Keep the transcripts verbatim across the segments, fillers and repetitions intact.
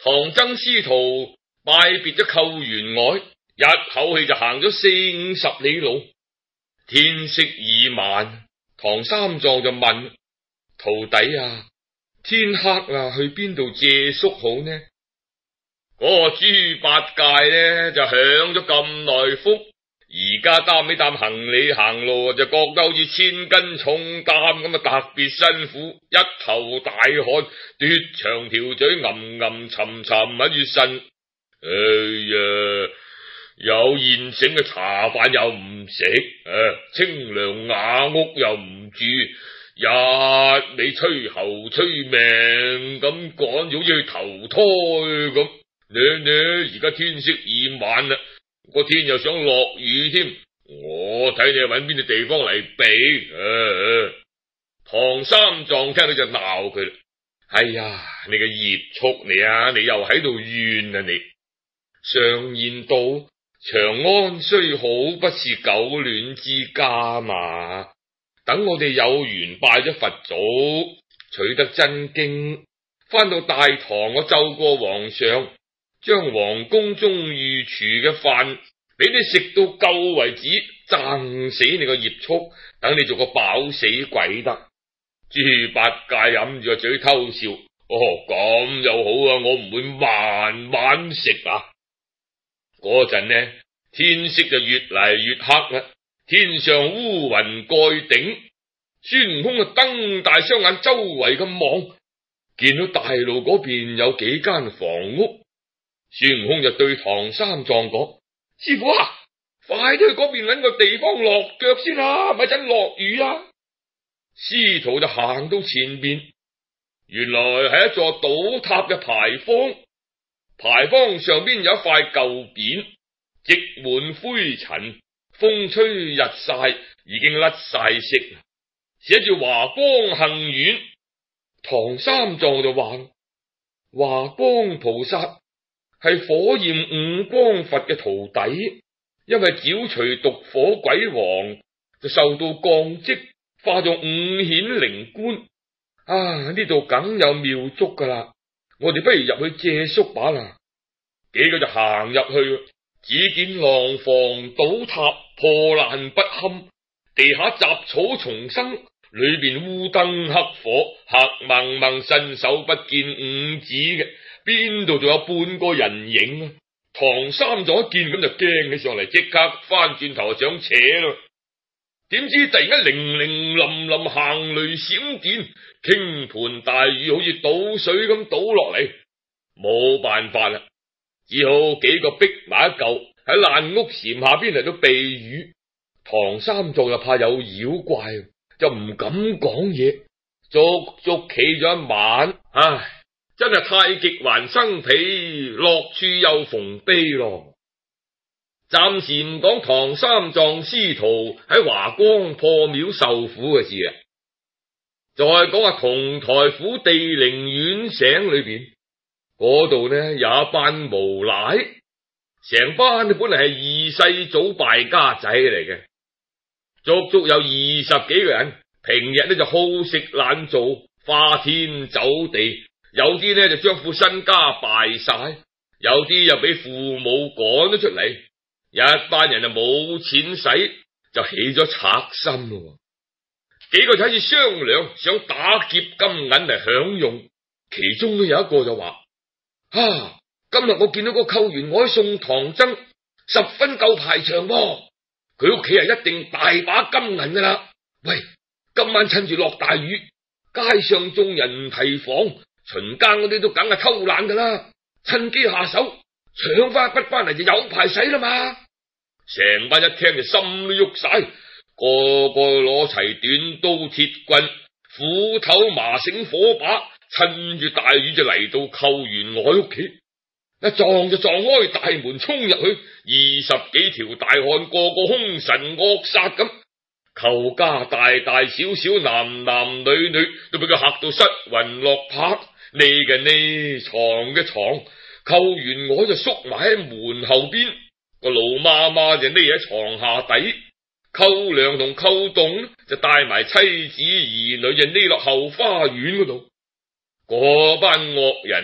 唐僧師徒拜別咗寇員外，一口氣就行咗四五十里路。天色已晚，唐三藏就問徒弟啊，天黑啦，去邊度借宿好呢？嗰個豬八戒呢就享咗咁耐福，而家擔起擔行李行路就覺得好似千斤重擔咁啊，特別辛苦，一頭大汗，嘟長條嘴，吟吟沉沉喺住呻。哎呀，有現成嘅茶飯又唔食，誒，清涼雅屋又唔住，一味吹喉吹命咁趕，好似去投胎咁。呢呢，而家天色已晚啦，個天又想落雨添，我睇你揾邊個地方嚟避。誒，唐三藏聽到就鬧佢啦。哎呀，你個孽畜你啊，你又喺度怨啊你。常言道，長安雖好，不是久戀之家嘛。等我哋有緣拜咗佛祖，取得真經，翻到大堂，我奏過皇上，將皇宮中御廚嘅飯俾你食到夠為止，憎死你個孽畜，等你做個飽死鬼得。豬八戒飲住個嘴偷笑，哦，咁又好啊，我唔會慢慢食啊。嗰陣呢，天色就越嚟越黑啦，天上烏雲蓋頂，孫悟空啊瞪大雙眼周圍咁望，見到大路嗰邊有幾間房屋，孫悟空就對唐三藏講：師傅啊，快啲去嗰邊搵個地方落腳先啦，咪陣落雨啊！師徒就行到前邊，原來係一座倒塌嘅牌坊，牌坊上邊有一塊舊匾，積滿灰塵，風吹日曬，已經甩晒色，寫住華光行院。唐三藏就話：華光菩薩係火焰五光佛嘅徒弟，因為剿除毒火鬼王，就受到降職，化作五顯靈官。啊，呢度梗有妙足噶啦，我哋不如入去借宿把啦。幾個就行入去，只見廊房倒塌，破爛不堪，地下雜草叢生，裏邊烏燈黑火，黑蒙蒙，伸手不見五指嘅，邊度仲有半個人影啊？唐三藏一見咁就驚起上嚟，即刻翻轉頭想扯咯。點知突然間零零冧冧，行雷閃電，傾盆大雨好似倒水咁倒落嚟，冇辦法啦，只好幾個逼埋一嚿喺爛屋檐下邊嚟到避雨。唐三藏又怕有妖怪，就唔敢講嘢，足足企咗一晚。唉，真係太極還生皮，樂處又逢悲咯。暫時唔講唐三藏師徒喺華光破廟受苦嘅事啊，再講下同台府地靈院醒裏邊嗰度呢，有一班無賴，成班本嚟係二世祖敗家仔嚟嘅，足足有二十幾個人，平日呢就好食懶做，花天酒地，有啲呢就將副身家敗晒，有啲又俾父母趕咗出嚟。一班人就冇錢使，就起咗賊心咯。幾個就開始商量，想打劫金銀嚟享用。其中都有一個就話：啊，今日我見到個寇員外送唐僧，十分夠排場喎，佢屋企係一定大把金銀噶啦。喂，今晚趁住落大雨，街上眾人唔提防，巡更嗰啲都梗係偷懶噶啦，趁機下手搶翻一筆翻嚟就有排使啦嘛。成班一聽就心都喐晒，個個攞齊短刀鐵棍、斧頭麻繩火把，趁住大雨就嚟到寇員外屋企，一撞就撞開大門衝入去，二十幾條大漢個個凶神惡煞咁，寇家大大小小男男女女都俾佢嚇到失魂落魄，呢嘅呢，床嘅床，寇員外就縮埋喺門後邊。個老媽媽就匿喺床下底，寇良同寇棟就帶埋妻子兒女就匿落後花園嗰度。嗰班惡人啊，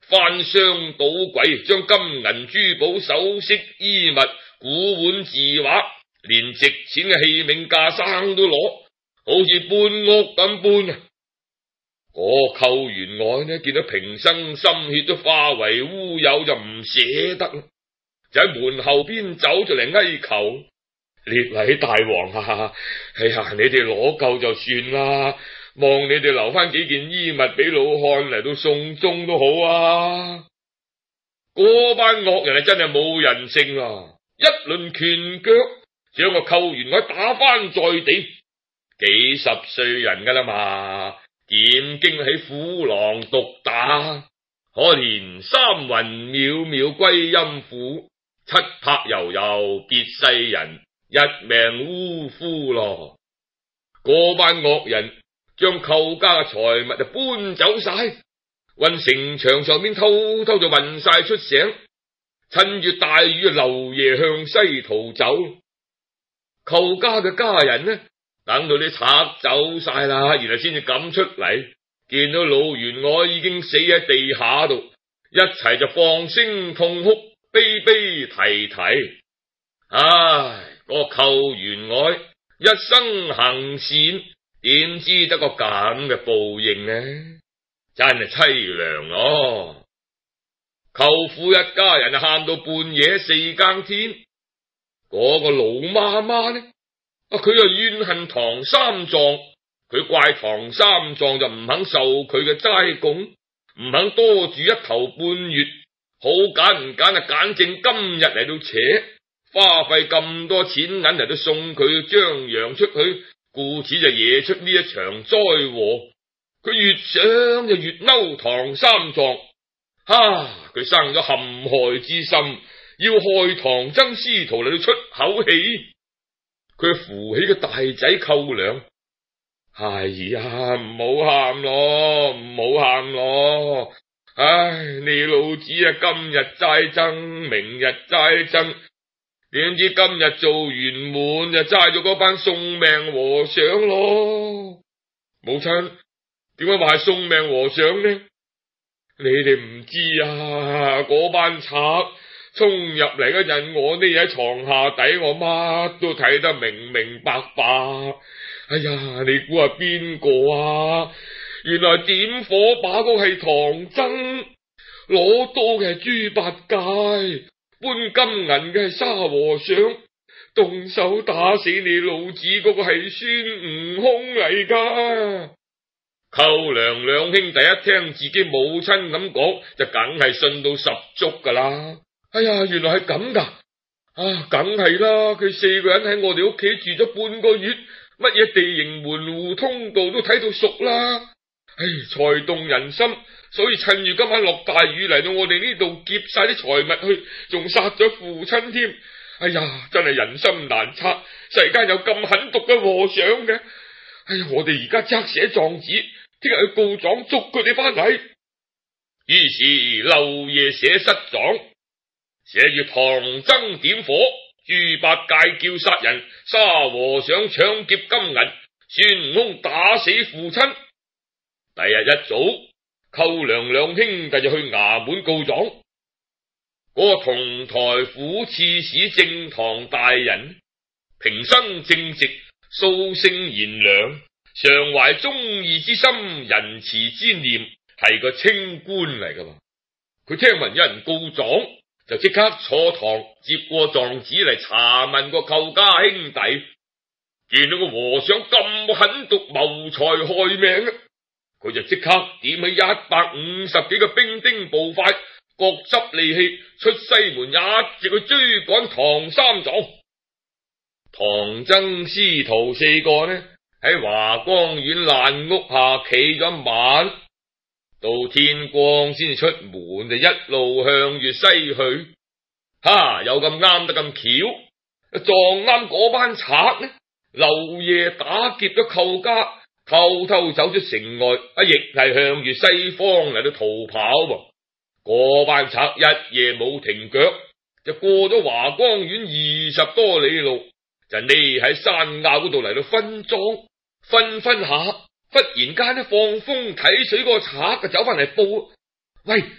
翻箱倒櫃，將金銀珠寶、首飾衣物、古玩字畫，連值錢嘅器皿架生都攞，好似搬屋咁搬啊！嗰寇員外呢，見到平生心血都化為烏有，就唔捨得啦，就喺門後邊走出嚟哀求：列位大王啊，哎呀，你哋攞夠就算啦，望你哋留翻幾件衣物俾老漢嚟到送終都好啊！嗰班惡人係真係冇人性啦，一輪拳腳將個寇員外打翻在地，幾十歲人噶啦嘛，點經喺虎狼毒打？可憐三魂渺渺歸陰府，七魄悠悠別世人，一命嗚呼咯！嗰班惡人將寇家嘅財物就搬走晒，運城牆上面偷偷就運晒出城，趁住大雨漏夜向西逃走。寇家嘅家人呢，等到啲賊走晒啦，然後先至敢出嚟，見到老員外已經死喺地下度，一齊就放聲痛哭，悲悲啼啼。唉，個寇員外一生行善，點知得個咁嘅報應呢？真係凄涼咯！寇父一家人喊到半夜四更天，嗰個老媽媽呢？啊，佢又怨恨唐三藏，佢怪唐三藏就唔肯受佢嘅齋供，唔肯多住一頭半月，好揀唔揀啊，揀正今日嚟到扯，花費咁多錢銀嚟到送佢張揚出去，故此就惹出呢一場災禍。佢越想就越嬲唐三藏，啊！佢生咗陷害之心，要害唐僧師徒嚟到出口氣。佢扶起個大仔寇良，哎呀，唔好喊咯，唔好喊咯！唉，你老子啊，今日齋僧，明日齋僧，點知今日做圓滿就齋咗嗰班送命和尚咯！母親，點解話係送命和尚呢？你哋唔知啊，嗰班賊衝入嚟嗰陣，我匿喺床下底，我乜都睇得明明白白。哎呀，你估係邊個啊？原來點火把嗰係唐僧，攞刀嘅係豬八戒，搬金銀嘅係沙和尚，動手打死你老子嗰個係孫悟空嚟噶。寇良兩兄弟一聽自己母親咁講，就梗係信到十足噶啦。哎呀，原來係咁噶，啊，梗係啦，佢四個人喺我哋屋企住咗半個月，乜嘢地形門戶通道都睇到熟啦。唉，財動人心，所以趁住今晚落大雨嚟到我哋呢度劫晒啲財物去，仲殺咗父親添。哎呀，真係人心難測，世間有咁狠毒嘅和尚嘅。哎呀，我哋而家即刻寫狀紙，聽日去告狀捉佢哋翻嚟。於是漏夜寫失狀，寫住唐僧點火，豬八戒叫殺人，沙和尚搶劫金銀，孫悟空打死父親。第日一早，寇良兩兄弟就去衙門告狀。嗰個同台府刺史正堂大人，平生正直，素性賢良，常懷忠義之心，仁慈之念，係個清官嚟噶嘛。佢聽聞有人告狀，就即刻坐堂接過狀紙嚟查問個寇家兄弟。見到個和尚咁狠毒謀財害命，佢就即刻點起一百五十幾個兵丁步快，各執利器出西門，一直去追趕唐三藏。唐僧師徒四個呢，喺華光院爛屋下企咗一晚，到天光先至出門，就一路向住西去。哈，有咁啱得咁巧，撞啱嗰班賊呢，漏夜打劫咗寇家，偷偷走出城外，啊，亦係向住西方嚟到逃跑噃。嗰班賊一夜冇停腳，就過咗華光院二十多里路，就匿喺山坳嗰度嚟到分贓，分分下，忽然間咧放風睇水，個賊就走翻嚟報：喂，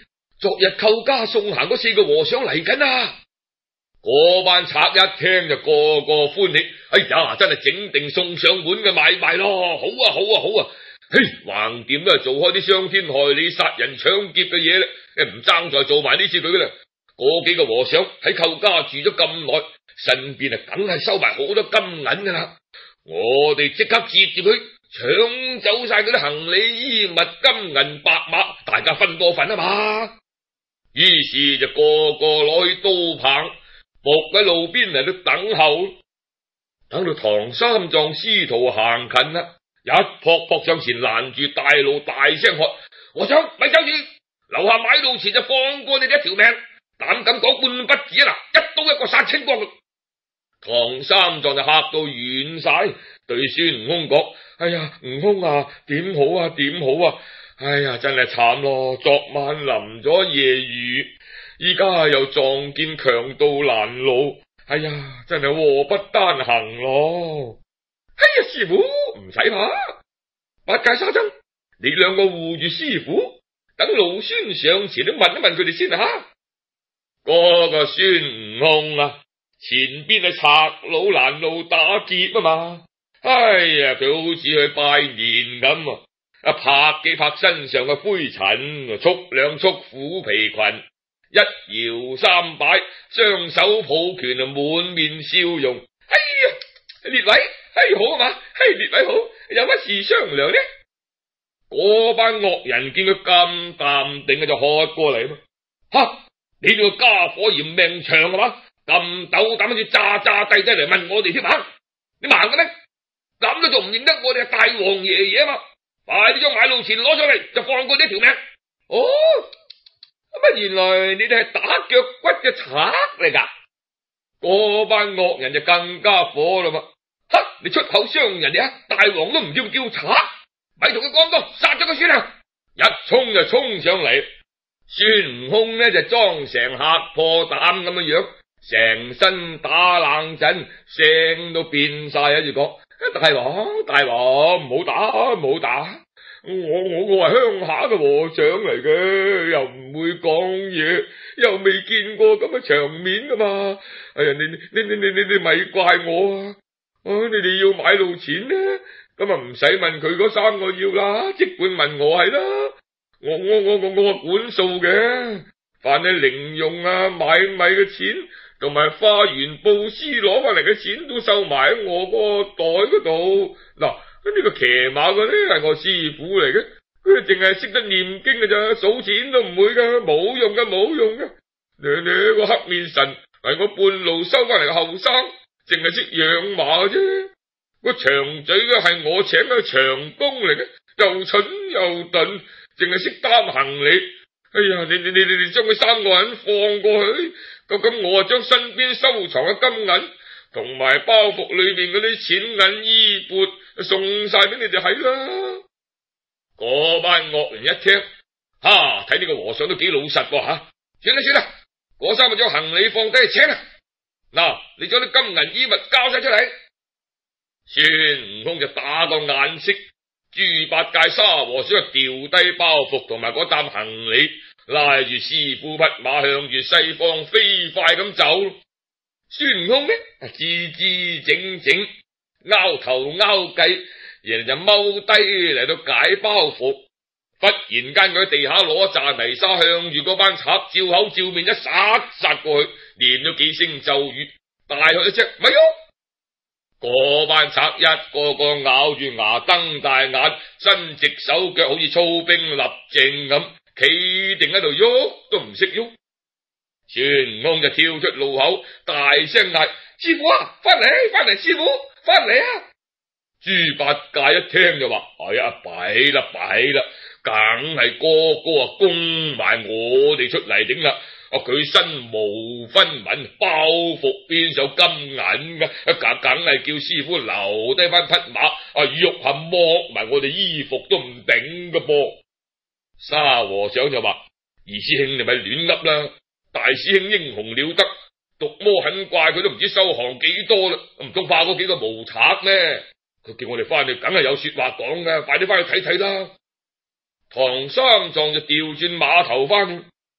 昨日寇家送行嗰四個和尚嚟緊啊！嗰班賊一聽就個個歡喜，哎呀，真係整定送上門嘅買賣咯！好啊，好啊，好啊！嘿，橫掂都係做開啲傷天害理、殺人搶劫嘅嘢咧，唔爭再做埋呢次佢噶啦。嗰幾個和尚喺寇家住咗咁耐，身邊啊梗係收埋好多金銀噶啦。我哋即刻截住佢，搶走晒嗰啲行李衣物、金銀白馬，大家分多份啊嘛。於是就個個攞起刀棒，伏喺路邊嚟到等候。等到唐三藏師徒行近啦，一撲撲上前攔住大路，大聲喝：和尚咪走住，留下買路錢就放過你哋一條命，膽敢講半不止啊！嗱，一刀一個殺清光。唐三藏就嚇到軟晒，對孫悟空講：哎呀，悟空啊，點好啊，點好啊！哎呀，真係慘咯！昨晚淋咗夜雨，依家又撞見強盜攔路，哎呀，真係禍不單行咯！哎呀，師傅唔使怕，八戒沙僧，你兩個護住師傅，等老孫上前都問一問佢哋先啊！嗰個孫悟空啊，前邊係賊佬攔路打劫啊嘛，哎呀，佢好似去拜年咁啊！一拍幾拍身上嘅灰塵，束兩束虎皮裙，一搖三擺，雙手抱拳啊，滿面笑容。哎呀，列位，哎好啊嘛，哎列位好，有乜事商量呢？嗰班惡人見佢咁淡定嘅，就喝過嚟嘛。吓，你呢個家伙嫌命長係嘛？咁斗膽住詐詐低低嚟問我哋添啊？你盲嘅咩？咁都仲唔認得我哋係大王爺爺啊嘛？快啲將買路錢攞上嚟，就放過呢條命。哦，乜原來你哋係打腳骨嘅賊嚟噶？嗰班惡人就更加火啦嘛！吓，你出口傷人哋啊！大王都唔要叫賊，咪同佢講多，殺咗佢算啦！一衝就衝上嚟，孫悟空呢就裝成嚇破膽咁嘅樣，成身打冷震，聲都變晒喺度講。大王，大王，唔好打，唔好打！我我我係鄉下嘅和尚嚟嘅，又唔會講嘢，又未見過咁嘅場面噶嘛！哎呀，你你你你你你咪怪我啊！啊，你哋要買路錢呢？咁啊唔使問佢嗰三個要啦，即管問我係啦。我我我我我管數嘅，凡係零用啊、買米嘅錢，同埋花園布施攞翻嚟嘅錢都收埋喺我個袋嗰度。嗱，呢個騎馬嘅呢係我師傅嚟嘅，佢淨係識得念經嘅咋，數錢都唔會噶，冇用噶，冇用噶。你你個黑面神係我半路收翻嚟嘅後生，淨係識養馬嘅啫。個長嘴嘅係我請嘅長工嚟嘅，又蠢又鈍，淨係識擔行李。哎呀，你你你你你將佢三個人放過去。咁咁，我啊將身邊收藏嘅金銀同埋包袱裏面嗰啲錢銀衣缽送晒俾你哋係啦。嗰班惡人一聽，哈，睇呢個和尚都幾老實噃吓。算啦算啦，嗰三個將行李放低，請啦。嗱，你將啲金銀衣物交晒出嚟。孫悟空就打個眼色，豬八戒、沙和尚就掉低包袱同埋嗰擔行李，拉住師傅匹馬向住西方飛快咁走。孫悟空呢，支支整整，拗頭拗計，人就踎低嚟到解包袱。忽然間佢喺地下攞紮泥沙，向住嗰班賊照口照面一殺殺過去，念咗幾聲咒語，大喝一聲咪喐！嗰班賊一個個咬住牙瞪大眼，伸直手腳，好似操兵立正咁，企定喺度喐都唔識喐。孫悟空就跳出路口，大聲嗌：師傅啊，翻嚟翻嚟，師傅翻嚟啊！豬八戒一聽就話：哎呀，弊啦弊啦，梗係哥哥啊供埋我哋出嚟頂啦！啊，佢身無分文，包袱邊有金銀噶，梗梗係叫師傅留低翻匹馬，啊，喐下剝埋我哋衣服都唔頂噶噃。沙和尚就話：二師兄你咪亂噏啦，大師兄英雄了得，毒魔狠怪佢都唔知收降幾多啦，唔通怕嗰幾個無賊咩？佢叫我哋翻去，梗係有說話講噶，快啲翻去睇睇啦。唐三藏就調轉馬頭翻去，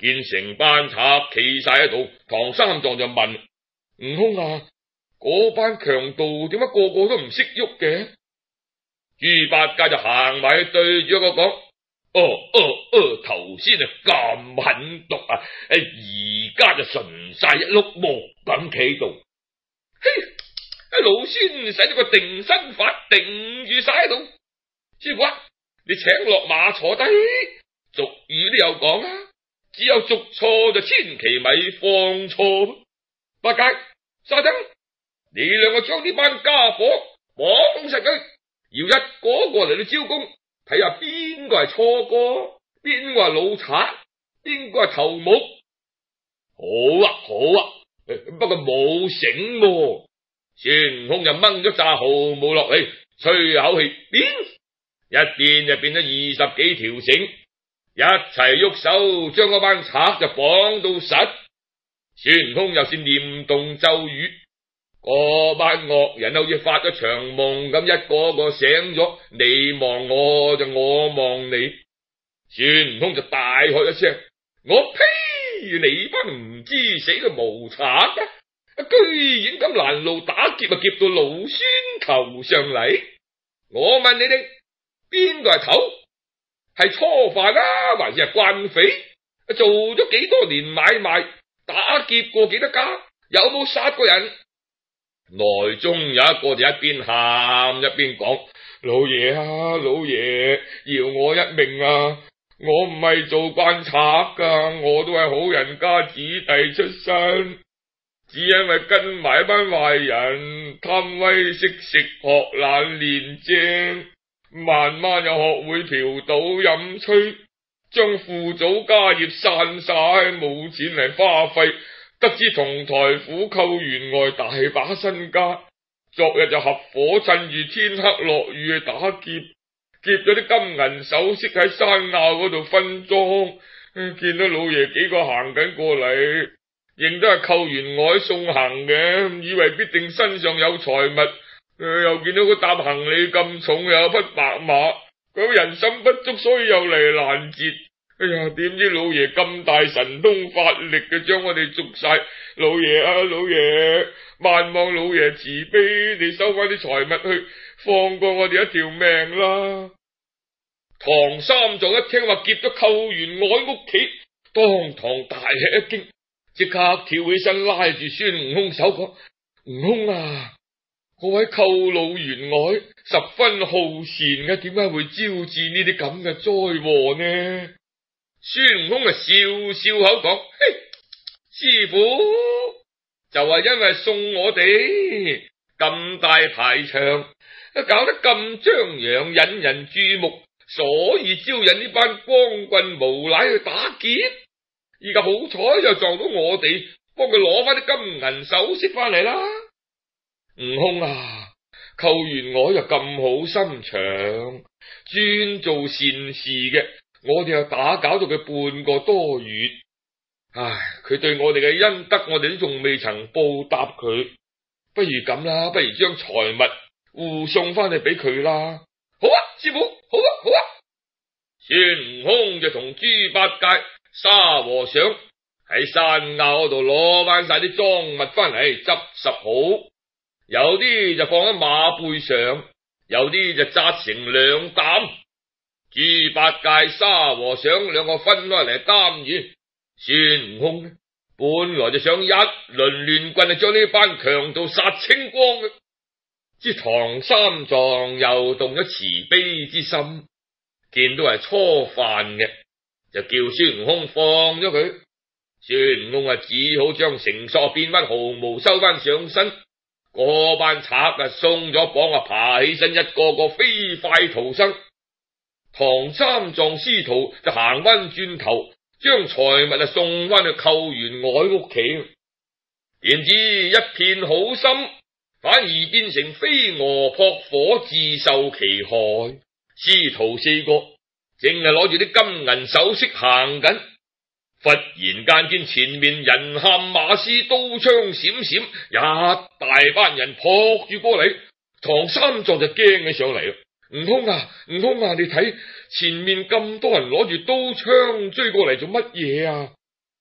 見成班賊企晒喺度，唐三藏就問悟空啊，嗰班強盜點解個個都唔識喐嘅？豬八戒就行埋去對住一個講：哦哦哦，頭先啊咁狠毒啊，誒而家就純晒一碌木咁企度。嘿，老孫使咗個定身法定住晒喺度。師傅啊，你請落馬坐低。俗語都有講啊，只有捉錯就千祈咪放錯。八戒、沙僧，你兩個將呢班家伙綁實佢，要一個個嚟到招供，睇下邊個係錯哥，邊個係老賊，邊個係頭目。好啊好啊，不過冇繩喎。孫悟空就掹咗紮毫毛落嚟，吹口氣，變一變就變咗二十幾條繩，一齊喐手將嗰班賊就綁到實。孫悟空又先念動咒語，嗰班惡人好似發咗長夢咁，一個個醒咗，你望我就我望你。孫悟空就大喝一聲：我呸！你班唔知死嘅無賊啊，居然咁攔路打劫啊，劫到老孫頭上嚟！我問你哋，邊個係頭？係初犯啊，還是係慣匪？做咗幾多年買賣，打劫過幾多家？有冇殺過人？內中有一個就一邊喊一邊講：老爺啊，老爺，饒我一命啊！我唔係做慣賊噶，我都係好人家子弟出身，只因為跟埋一班壞人貪威識食，學懶練精，慢慢又學會嫖賭飲吹，將父祖家業散晒，冇錢嚟花費。得知同台虎寇員外大把身家，昨日就合伙趁住天黑落雨去打劫，劫咗啲金銀首飾喺山坳嗰度分贓。見到老爺幾個行緊過嚟，認得係寇員外送行嘅，以為必定身上有財物。又見到個搭行李咁重，又有匹白馬，佢人心不足，所以又嚟攔截。哎呀，點知老爺咁大神通法力嘅，將我哋捉晒。老爺啊，老爺，萬望老爺慈悲，你收翻啲財物去，放過我哋一條命啦。唐三藏一聽話劫咗寇員外屋企，當堂大吃一驚，即刻跳起身拉住孫悟空手講：悟空啊，嗰位寇老員外十分好善嘅，點解會招致呢啲咁嘅災禍呢？孫悟空啊笑笑口講：嘿，師傅就係因為送我哋咁大排場，搞得咁張揚引人注目，所以招引呢班光棍無賴去打劫。而家好彩又撞到我哋，幫佢攞翻啲金銀首飾翻嚟啦。悟空啊，寇員外又咁好心腸，專做善事嘅，我哋又打攪到佢半個多月，唉，佢對我哋嘅恩德，我哋都仲未曾報答佢。不如咁啦，不如將財物護送翻去俾佢啦。好啊，師傅，好啊，好啊。孫悟空就同豬八戒、沙和尚喺山坳度攞翻晒啲贓物翻嚟，執拾好，有啲就放喺馬背上，有啲就紮成兩擔。豬八戒、沙和尚兩個分開嚟擔住。孫悟空呢，本來就想一輪亂棍就將呢班強盜殺清光嘅，知唐三藏又動咗慈悲之心，見到係初犯嘅，就叫孫悟空放咗佢。孫悟空啊，只好將繩索變翻毫毛收翻上身。嗰班賊啊鬆咗綁啊，爬起身，一個個飛快逃生。唐三藏師徒就行翻轉頭，將財物啊送翻去寇員外屋企。點知一片好心，反而變成飛蛾撲火，自受其害。師徒四個正係攞住啲金銀首飾行緊，忽然間見前面人喊馬嘶，刀槍閃閃，一大班人撲住過嚟。唐三藏就驚起上嚟。悟空啊，悟空啊，你睇前面咁多人攞住刀槍追過嚟做乜嘢啊？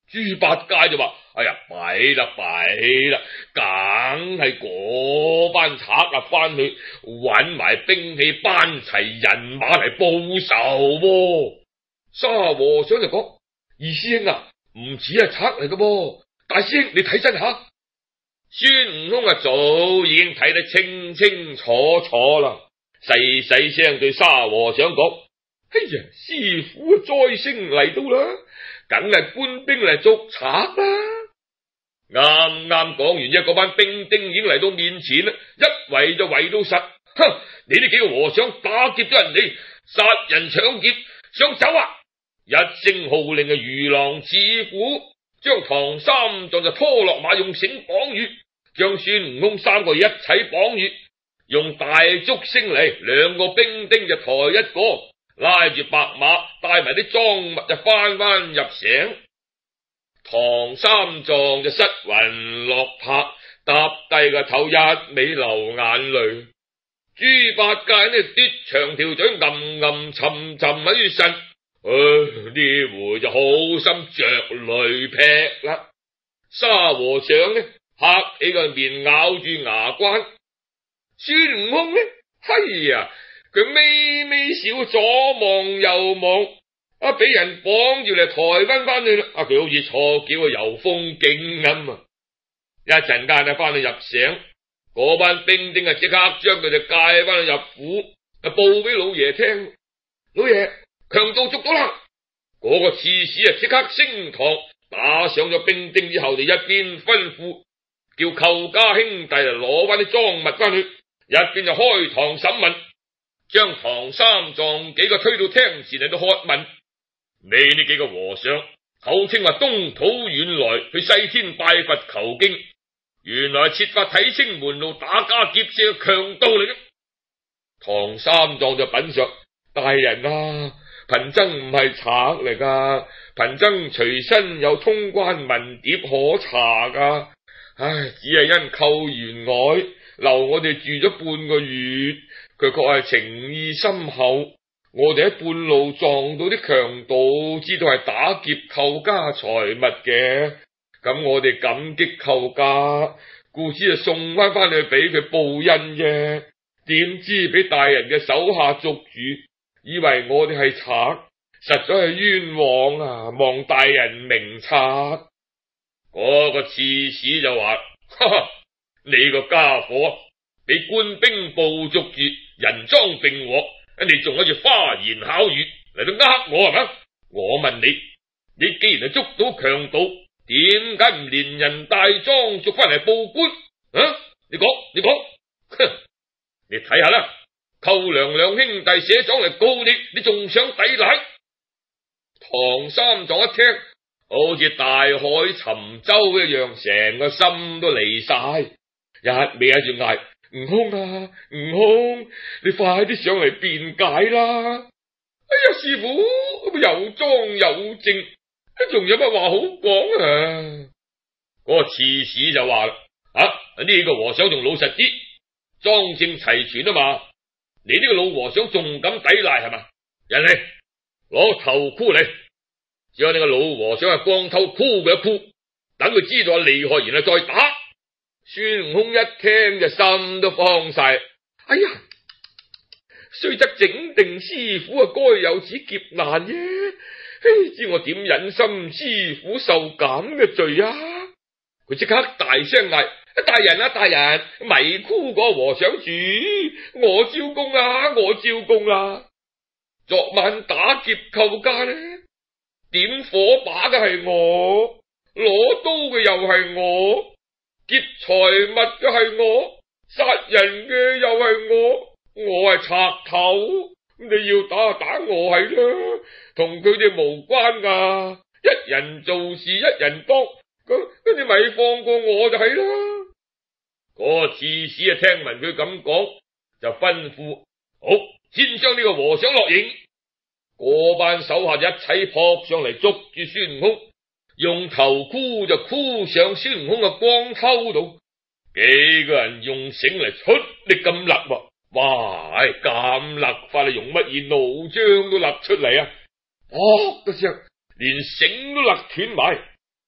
豬八戒就話：哎呀，弊啦弊啦，梗係嗰班賊啊翻去搵埋兵器班齊人馬嚟報仇喎。沙和尚就講：二師兄啊，唔似係賊嚟噶噃，大師兄你睇真下。孫悟空啊早已經睇得清清楚楚啦，細細聲對沙和尚講：哎呀，師傅啊，災星嚟到啦，梗係官兵嚟捉賊啦。啱啱講完，一嗰班兵丁已經嚟到面前啦，一圍就圍到實。哼，你呢幾個和尚打劫咗人哋，殺人搶劫，想走啊？一聲號令啊，如狼似虎，將唐三藏就拖落馬，用繩綁住，將孫悟空三個一齊綁住，用大竹升嚟，兩個兵丁就抬一個，拉住白馬，帶埋啲贓物就翻翻入城。唐三藏就失魂落魄，耷低個頭，一味流眼淚。豬八戒呢，嘟長條嘴，暗暗沉沉喺度呻。唉，呢回就好心着淚劈啦。沙和尚呢，黑起個面，咬住牙關。孫悟空呢，哎呀，佢微微笑，左望右望，啊，俾人綁住嚟抬翻翻去啦。啊，佢好似坐轎啊遊風景咁啊！一陣間啊，翻去入城，嗰班兵丁啊即刻將佢哋介翻去入府，啊報俾老爺聽。老爺，強盜捉到啦！嗰、那個刺史啊即刻升堂，打上咗兵丁之後，就一邊吩咐叫寇家兄弟嚟攞翻啲贓物翻去，一邊就開堂審問，將唐三藏幾個推到廳前嚟到喝問。你呢幾個和尚口稱話東土遠來去西天拜佛求經，原來設法睇清門路打家劫舍嘅強盜嚟嘅。唐三藏就稟上：大人啊，貧僧唔係賊嚟噶，貧僧隨身有通關文牒可查噶。唉，只係因寇員外留我哋住咗半個月，佢確係情意深厚。我哋喺半路撞到啲強盜，知道係打劫寇家財物嘅，咁我哋感激寇家，故此就送翻翻去俾佢報恩啫。點知俾大人嘅手下捉住，以為我哋係賊，實在係冤枉啊！望大人明察。嗰個刺史就話：哈哈，你個家伙俾官兵捕捉住，人贓並獲，你仲可以花言巧語嚟到呃我係咪？我問你，你既然係捉到強盜，點解唔連人帶贓捉翻嚟報官？啊！你講，你講，哼！你睇下啦，寇娘兩兄弟寫狀嚟告你，你仲想抵賴？唐三藏一聽，好似大海沉舟一樣，成個心都離晒，一味喺度嗌：悟空啊，悟空，你快啲上嚟辯解啦！哎呀，師傅有裝有證，仲有乜話好講啊？嗰、那個刺史就話啦：啊，呢、這個和尚仲老實啲，莊正齊全啊嘛！你呢個老和尚仲敢抵賴係嘛？人嚟攞頭箍嚟，將呢個老和尚係光頭箍佢一箍，等佢知道厲害，然後再打。孫悟空一聽就心都慌晒，哎呀，雖則整定師傅啊該有此劫難啫，嘿，知我點忍心師傅受咁嘅罪啊！佢即刻大聲嗌：大人啊，大人，迷箍個和尚住，我招供啦，我招供啦！昨晚打劫寇家呢，點火把嘅係我，攞刀嘅又係我，劫財物嘅係我，殺人嘅又係我，我係賊頭，你要打打我係啦，同佢哋無關噶，一人做事一人當，咁咁你咪放過我就係啦。嗰個刺史啊，聽聞佢咁講，就吩咐：好，先將呢個和尚落刑。嗰班手下就一齊撲上嚟捉住孫悟空，用頭箍就箍上孫悟空嘅光頭度，幾個人用繩嚟出力咁勒，哇！咁勒法你用乜嘢怒漿都勒出嚟啊！哦，嗰聲連繩都勒斷埋，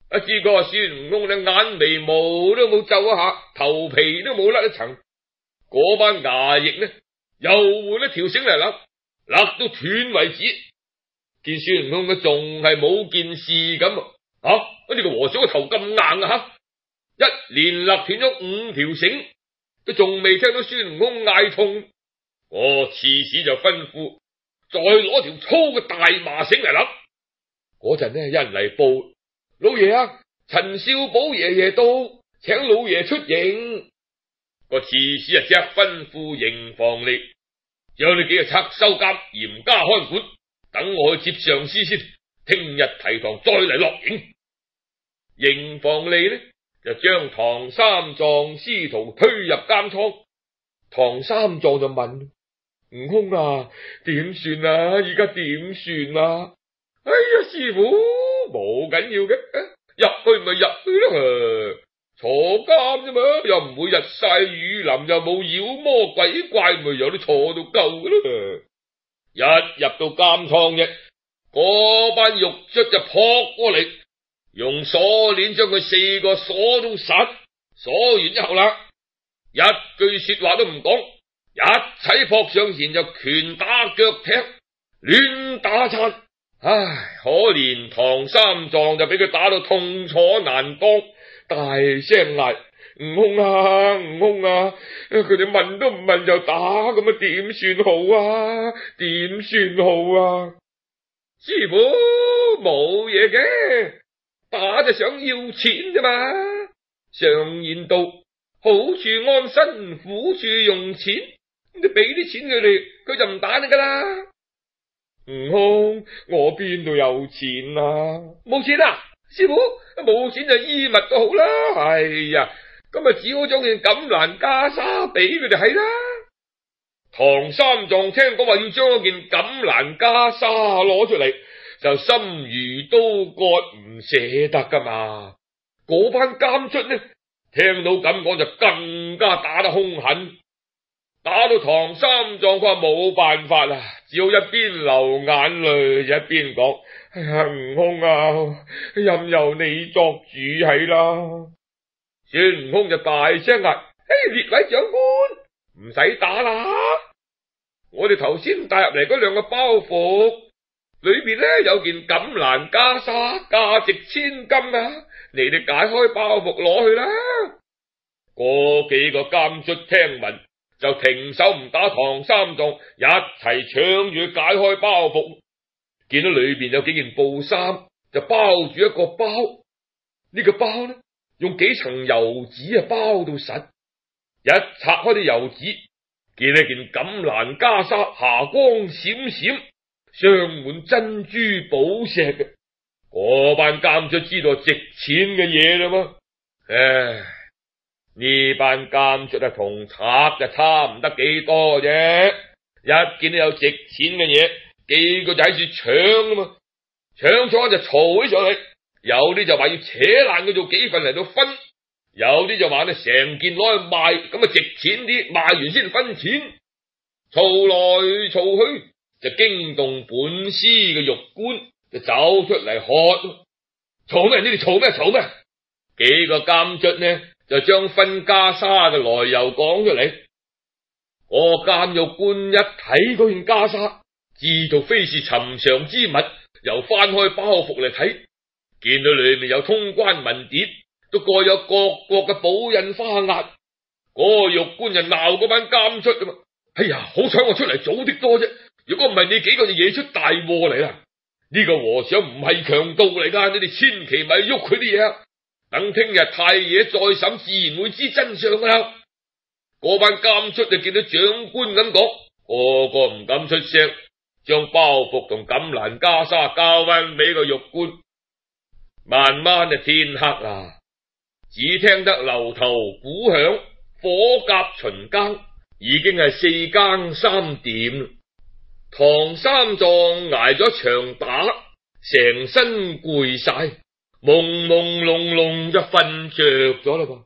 啊，只不過孫悟空咧眼眉毛都冇皺一下，頭皮都冇甩一層，嗰班衙役呢又換一條繩嚟勒，勒到斷為止。見孫悟空佢仲係冇件事咁啊！呢個和尚個頭咁硬啊吓，一連勒斷咗五條繩，都仲未聽到孫悟空嗌痛。我刺史就吩咐再攞條粗嘅大麻繩嚟勒。嗰陣呢，有人嚟報，老爺啊，陳少寶爺爺到，請老爺出營。個刺史啊，即刻吩咐營房吏，將你幾個賊收監，嚴加看管，等我去接上司先，聽日提堂再嚟落營。營房吏呢就將唐三藏師徒推入監倉。唐三藏就問悟空啊，點算啊？而家點算啊？哎呀，師傅冇緊要嘅，入去咪入去咯，坐監啫嘛，又唔會日曬雨淋，又冇妖魔鬼怪，咪有得坐到夠噶啦。一入到監倉啫，嗰班獄卒就撲過嚟，用鎖鏈將佢四個鎖到實，鎖完之後啦，一句說話都唔講，一齊撲上前就拳打腳踢，亂打殘。唉，可憐唐三藏就俾佢打到痛楚難當，大聲嗌：悟空啊，悟空啊！佢哋問都唔問就打，咁啊點算好啊？點算好啊？師傅冇嘢嘅，打就想要錢啫嘛。常言道，好處安身，苦處用錢。你俾啲錢佢哋，佢就唔打你噶啦。悟空，我邊度有錢啊？冇錢啊？師傅，冇錢就衣物都好啦。哎呀，咁啊只好將件錦蘭袈裟俾佢哋係啦。唐三藏聽講話要將嗰件錦蘭袈裟攞出嚟，就心如刀割，唔捨得噶嘛。嗰班監卒呢，聽到咁講就更加打得兇狠，打到唐三藏佢話冇辦法啦，只好一邊流眼淚一邊講：哎呀，悟空啊，任由你作主係啦。孫悟空就大聲嗌：哎，列位長官，唔使打啦，我哋頭先帶入嚟嗰兩個包袱裏邊呢，有件錦蘭袈裟，價值千金啊！你哋解開包袱攞去啦。嗰幾個監卒聽聞就停手唔打唐三藏，一齊搶住解開包袱。見到裏邊有幾件布衫，就包住一個包。呢個包呢，用幾層油紙啊包到實。一拆開啲油紙，見呢件錦蘭袈裟霞光閃閃，鑲滿珍珠寶石嘅。嗰班監卒知道值錢嘅嘢啦嘛。唉，呢班監卒啊同賊就差唔得幾多啫。一見到有值錢嘅嘢，幾個就喺處搶啊嘛。搶咗就嘈起上嚟，有啲就話要扯爛佢做幾份嚟到分，有啲就話呢成件攞去賣，咁啊值錢啲，賣完先分錢。嘈來嘈去就驚動本司嘅獄官，就走出嚟喝：嘈咩？你哋嘈咩？嘈咩？幾個監卒呢就將分袈裟嘅來由講出嚟。我監獄官一睇嗰件袈裟，知道非是尋常之物，又翻開包袱嚟睇，見到裏面有通關文牒，都各有各國嘅寶印花押。嗰個獄官就鬧嗰班監卒啊嘛！哎呀，好彩我出嚟早啲多啫，如果唔係你幾個就惹出大禍嚟啦！呢個和尚唔係強盜嚟噶，你哋千祈咪喐佢啲嘢啊！等聽日太爺再審，自然會知真相噶啦。嗰班監卒就見到長官咁講，個個唔敢出聲，將包袱同錦蘭袈裟交翻俾個獄官。慢慢就天黑啦，只聽得樓頭鼓響，火甲巡更，已經係四更三點。唐三藏挨咗場打，成身攰晒，朦朦朧朧就瞓着咗啦噃。